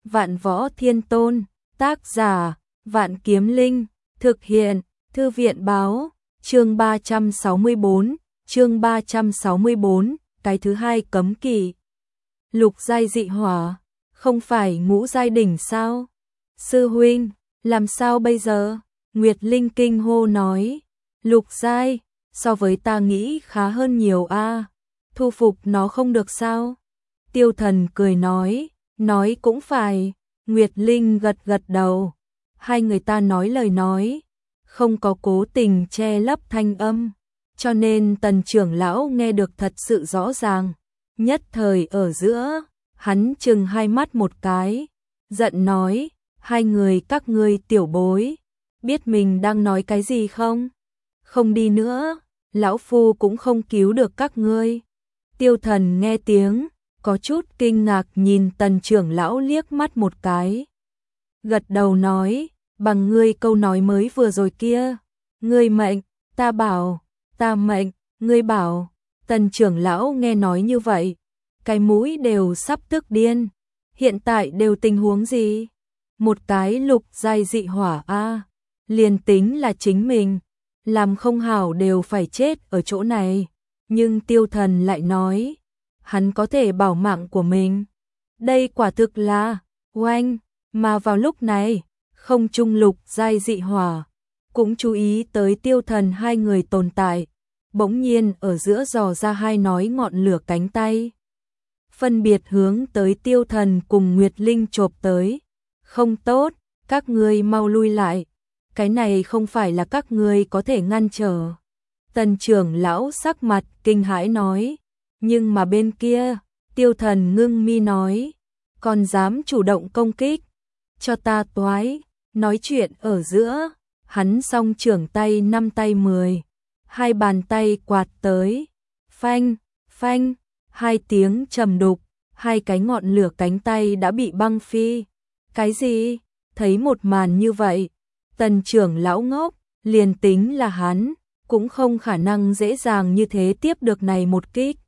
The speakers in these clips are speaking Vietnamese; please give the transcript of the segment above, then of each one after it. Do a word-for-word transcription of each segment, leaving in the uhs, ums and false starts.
Vạn Võ Thiên Tôn, tác giả, Vạn Kiếm Linh, thực hiện, Thư viện báo, chương ba trăm sáu mươi bốn, chương ba trăm sáu mươi bốn, cái thứ hai cấm kỵ. Lục giai dị hỏa, không phải ngũ giai đỉnh sao? Sư huynh, làm sao bây giờ? Nguyệt Linh kinh hô nói, lục giai, so với ta nghĩ khá hơn nhiều a, thu phục nó không được sao? Tiêu Thần cười nói, nói cũng phải. Nguyệt Linh gật gật đầu, hai người ta nói lời nói, không có cố tình che lấp thanh âm, cho nên Tần trưởng lão nghe được thật sự rõ ràng. Nhất thời ở giữa, hắn chừng hai mắt một cái, giận nói, hai người các ngươi tiểu bối, biết mình đang nói cái gì không? Không đi nữa, lão phu cũng không cứu được các ngươi. Tiêu Thần nghe tiếng, có chút kinh ngạc nhìn Tần trưởng lão liếc mắt một cái. Gật đầu nói, bằng ngươi câu nói mới vừa rồi kia, ngươi mệnh, ta bảo, ta mệnh, ngươi bảo. Tần trưởng lão nghe nói như vậy, cái mũi đều sắp tức điên. Hiện tại đều tình huống gì? Một cái lục giai dị hỏa a, liền tính là chính mình, làm không hảo đều phải chết ở chỗ này. Nhưng Tiêu Thần lại nói, hắn có thể bảo mạng của mình. Đây quả thực là oanh, mà vào lúc này, không trung lục giai dị hỏa cũng chú ý tới Tiêu Thần hai người tồn tại, bỗng nhiên ở giữa dò ra hai nói ngọn lửa cánh tay, phân biệt hướng tới Tiêu Thần cùng Nguyệt Linh chộp tới. Không tốt, các ngươi mau lui lại, cái này không phải là các ngươi có thể ngăn trở. Tần trưởng lão sắc mặt kinh hãi nói, nhưng mà bên kia, Tiêu Thần ngưng mi nói, còn dám chủ động công kích, cho ta toái. Nói chuyện ở giữa, hắn song trưởng tay năm tay mười, hai bàn tay quạt tới, phanh, phanh, hai tiếng trầm đục, hai cái ngọn lửa cánh tay đã bị băng phi. Cái gì? Thấy một màn như vậy, Tần trưởng lão ngốc, liền tính là hắn, cũng không khả năng dễ dàng như thế tiếp được này một kích.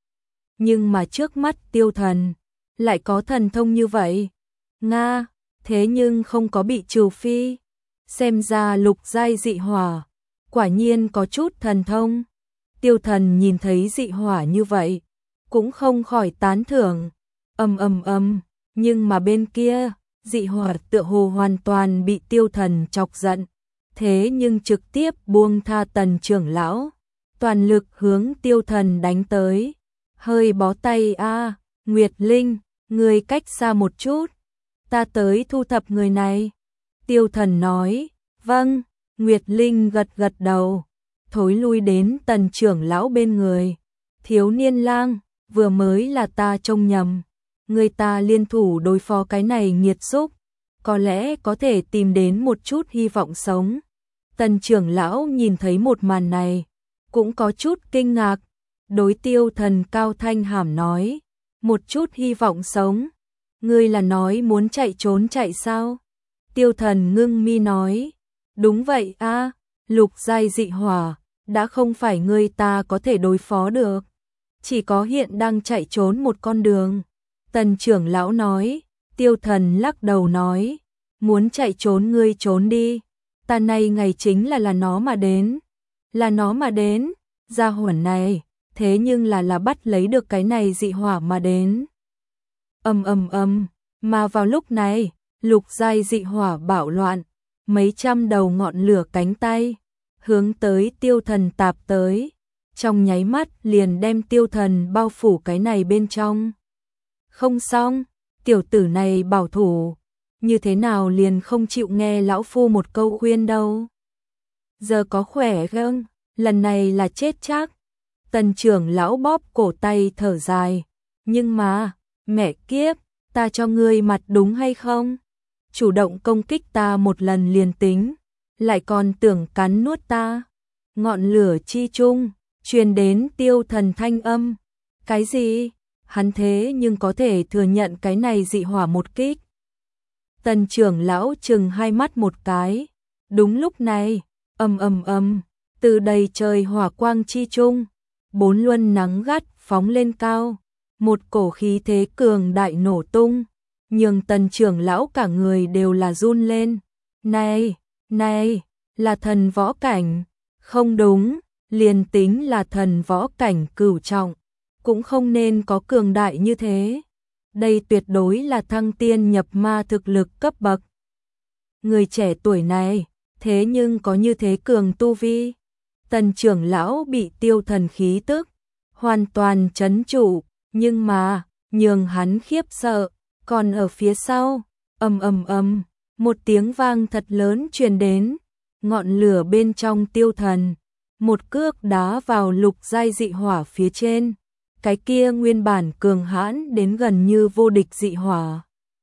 Nhưng mà trước mắt Tiêu Thần, lại có thần thông như vậy. Nga, thế nhưng không có bị trừ phi. Xem ra lục giai dị hỏa, quả nhiên có chút thần thông. Tiêu Thần nhìn thấy dị hỏa như vậy, cũng không khỏi tán thưởng. Ầm ầm ầm, nhưng mà bên kia, dị hỏa tựa hồ hoàn toàn bị Tiêu Thần chọc giận, thế nhưng trực tiếp buông tha Tần trưởng lão, toàn lực hướng Tiêu Thần đánh tới. Hơi bó tay a, Nguyệt Linh, ngươi cách xa một chút, ta tới thu thập người này. Tiêu Thần nói, vâng. Nguyệt Linh gật gật đầu, thối lui đến Tần trưởng lão bên người. Thiếu niên lang, vừa mới là ta trông nhầm, người ta liên thủ đối phó cái này nghiệt xúc, có lẽ có thể tìm đến một chút hy vọng sống. Tần trưởng lão nhìn thấy một màn này, cũng có chút kinh ngạc, đối Tiêu Thần cao thanh hàm nói, một chút hy vọng sống, ngươi là nói muốn chạy trốn chạy sao? Tiêu Thần ngưng mi nói, đúng vậy a, lục giai dị hỏa, đã không phải ngươi ta có thể đối phó được, chỉ có hiện đang chạy trốn một con đường. Tần trưởng lão nói. Tiêu Thần lắc đầu nói, muốn chạy trốn ngươi trốn đi, ta này ngày chính là là nó mà đến, là nó mà đến, gia hỏa này, thế nhưng là là bắt lấy được cái này dị hỏa mà đến. Ầm ầm ầm, mà vào lúc này, lục giai dị hỏa bạo loạn, mấy trăm đầu ngọn lửa cánh tay, hướng tới Tiêu Thần tạp tới, trong nháy mắt liền đem Tiêu Thần bao phủ cái này bên trong. Không xong, tiểu tử này bảo thủ, như thế nào liền không chịu nghe lão phu một câu khuyên đâu. Giờ có khỏe không, lần này là chết chắc. Tần trưởng lão bóp cổ tay thở dài, nhưng mà, mẹ kiếp, ta cho ngươi mặt đúng hay không? Chủ động công kích ta một lần liền tính, lại còn tưởng cắn nuốt ta. Ngọn lửa chi chung, truyền đến Tiêu Thần thanh âm. Cái gì? Hắn thế nhưng có thể thừa nhận cái này dị hỏa một kích. Tần trưởng lão chừng hai mắt một cái. Đúng lúc này, ầm ầm ầm, từ đầy trời hỏa quang chi chung, bốn luân nắng gắt phóng lên cao, một cổ khí thế cường đại nổ tung, nhường Tần trưởng lão cả người đều là run lên. Này, này, là thần võ cảnh, không đúng, liền tính là thần võ cảnh cửu trọng, cũng không nên có cường đại như thế. Đây tuyệt đối là thăng tiên nhập ma thực lực cấp bậc. Người trẻ tuổi này, thế nhưng có như thế cường tu vi. Tần trưởng lão bị tiêu thần khí tức hoàn toàn trấn trụ, nhưng mà nhường hắn khiếp sợ, còn ở phía sau, ầm ầm ầm, một tiếng vang thật lớn truyền đến, ngọn lửa bên trong tiêu thần, một cước đá vào lục giai dị hỏa phía trên, cái kia nguyên bản cường hãn đến gần như vô địch dị hỏa,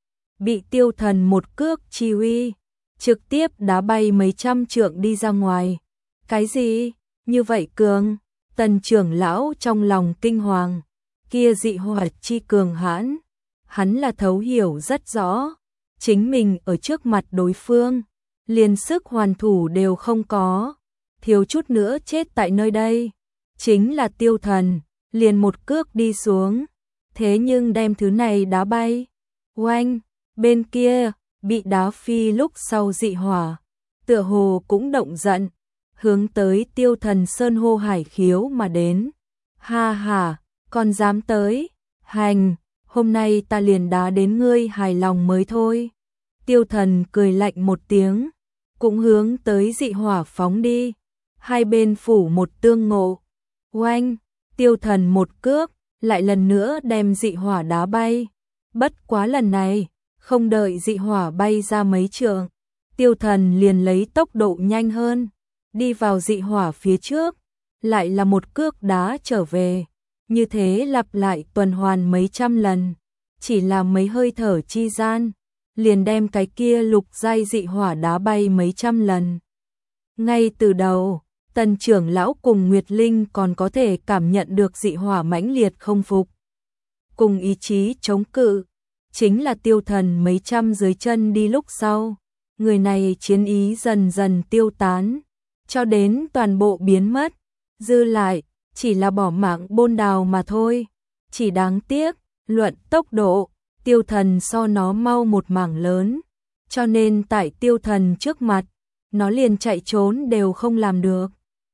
bị tiêu thần một cước chi uy, trực tiếp đá bay mấy trăm trượng đi ra ngoài. Cái gì? Như vậy cường? Tần trưởng lão trong lòng kinh hoàng, kia dị hỏa chi cường hãn, hắn là thấu hiểu rất rõ, chính mình ở trước mặt đối phương, liền sức hoàn thủ đều không có, thiếu chút nữa chết tại nơi đây. Chính là tiêu thần, liền một cước đi xuống, thế nhưng đem thứ này đá bay. Oanh, bên kia, bị đá phi lúc sau dị hỏa, tựa hồ cũng động giận, hướng tới tiêu thần sơn hô hải khiếu mà đến. Ha ha, còn dám tới, hành, hôm nay ta liền đá đến ngươi hài lòng mới thôi. Tiêu thần cười lạnh một tiếng, cũng hướng tới dị hỏa phóng đi, hai bên phủ một tương ngộ. Oanh, tiêu thần một cước, lại lần nữa đem dị hỏa đá bay. Bất quá lần này, không đợi dị hỏa bay ra mấy trượng, tiêu thần liền lấy tốc độ nhanh hơn, đi vào dị hỏa phía trước, lại là một cước đá trở về. Như thế lặp lại tuần hoàn mấy trăm lần, chỉ là mấy hơi thở chi gian, liền đem cái kia lục giai dị hỏa đá bay mấy trăm lần. Ngay từ đầu, Tần trưởng lão cùng Nguyệt Linh còn có thể cảm nhận được dị hỏa mãnh liệt không phục, cùng ý chí chống cự, chính là tiêu thần mấy trăm dưới chân đi lúc sau, người này chiến ý dần dần tiêu tán, cho đến toàn bộ biến mất, dư lại chỉ là bỏ mạng bôn đào mà thôi. Chỉ đáng tiếc, luận tốc độ, tiêu thần so nó mau một mảng lớn, cho nên tại tiêu thần trước mặt, nó liền chạy trốn đều không làm được.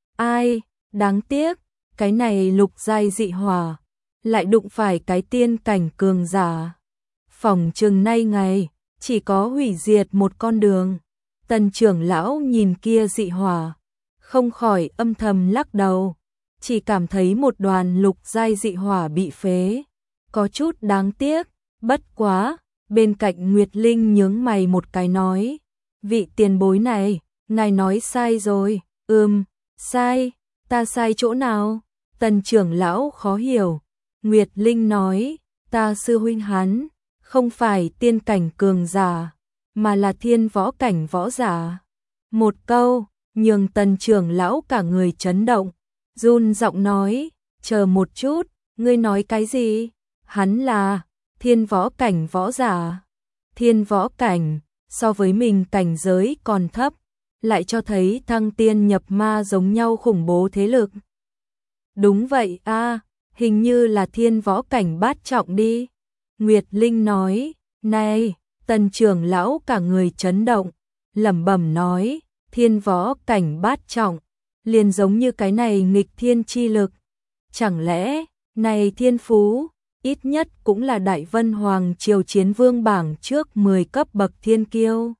Ai, đáng tiếc, cái này lục giai dị hỏa, lại đụng phải cái tiên cảnh cường giả. Phỏng chừng nay ngày, chỉ có hủy diệt một con đường. Tần trưởng lão nhìn kia dị hỏa, không khỏi âm thầm lắc đầu, chỉ cảm thấy một đoàn lục giai dị hỏa bị phế, có chút đáng tiếc. Bất quá, bên cạnh Nguyệt Linh nhướng mày một cái nói, vị tiền bối này, ngài nói sai rồi. Ừm, sai, ta sai chỗ nào? Tần trưởng lão khó hiểu. Nguyệt Linh nói, ta sư huynh hắn, không phải tiên cảnh cường giả, mà là thiên võ cảnh võ giả. Một câu, nhường tần trưởng lão cả người chấn động, run giọng nói, chờ một chút, ngươi nói cái gì? Hắn là thiên võ cảnh võ giả. Thiên võ cảnh, so với mình cảnh giới còn thấp, lại cho thấy thăng tiên nhập ma giống nhau khủng bố thế lực. Đúng vậy a, hình như là thiên võ cảnh bát trọng đi. Nguyệt Linh nói, này, tần trưởng lão cả người chấn động, lẩm bẩm nói, thiên võ cảnh bát trọng, liền giống như cái này nghịch thiên chi lực. Chẳng lẽ, này thiên phú, ít nhất cũng là Đại Vân Hoàng Triều Chiến Vương bảng trước mười cấp bậc thiên kiêu.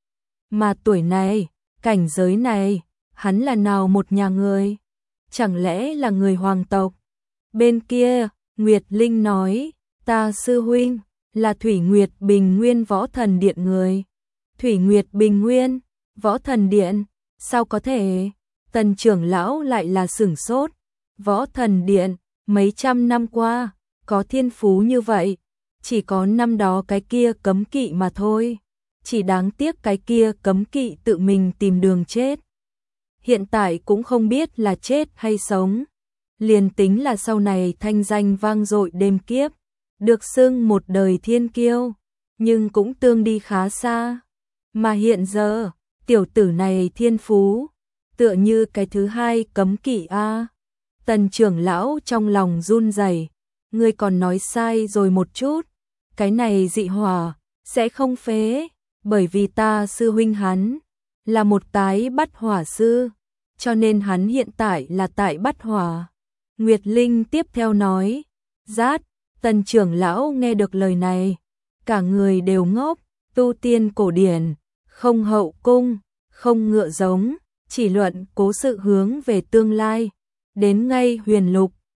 Mà tuổi này, cảnh giới này, hắn là nào một nhà người? Chẳng lẽ là người hoàng tộc? Bên kia, Nguyệt Linh nói, ta sư huynh, là Thủy Nguyệt Bình Nguyên Võ Thần Điện người. Thủy Nguyệt Bình Nguyên, Võ Thần Điện, sao có thể? Tần trưởng lão lại là sửng sốt. Võ Thần Điện, mấy trăm năm qua, có thiên phú như vậy, chỉ có năm đó cái kia cấm kỵ mà thôi. Chỉ đáng tiếc cái kia cấm kỵ tự mình tìm đường chết. Hiện tại cũng không biết là chết hay sống. Liền tính là sau này thanh danh vang dội đêm kiếp, được xưng một đời thiên kiêu, nhưng cũng tương đi khá xa. Mà hiện giờ, tiểu tử này thiên phú, tựa như cái thứ hai cấm kỵ a. Tần trưởng lão trong lòng run rẩy, ngươi còn nói sai rồi một chút, cái này dị hỏa sẽ không phế, bởi vì ta sư huynh hắn là một tái bắt hỏa sư, cho nên hắn hiện tại là tại bắt hỏa. Nguyệt Linh tiếp theo nói, rát, Tần trưởng lão nghe được lời này, cả người đều ngốc, tu tiên cổ điển, không hậu cung, không ngựa giống, chỉ luận cố sự hướng về tương lai, đến ngay huyền lục,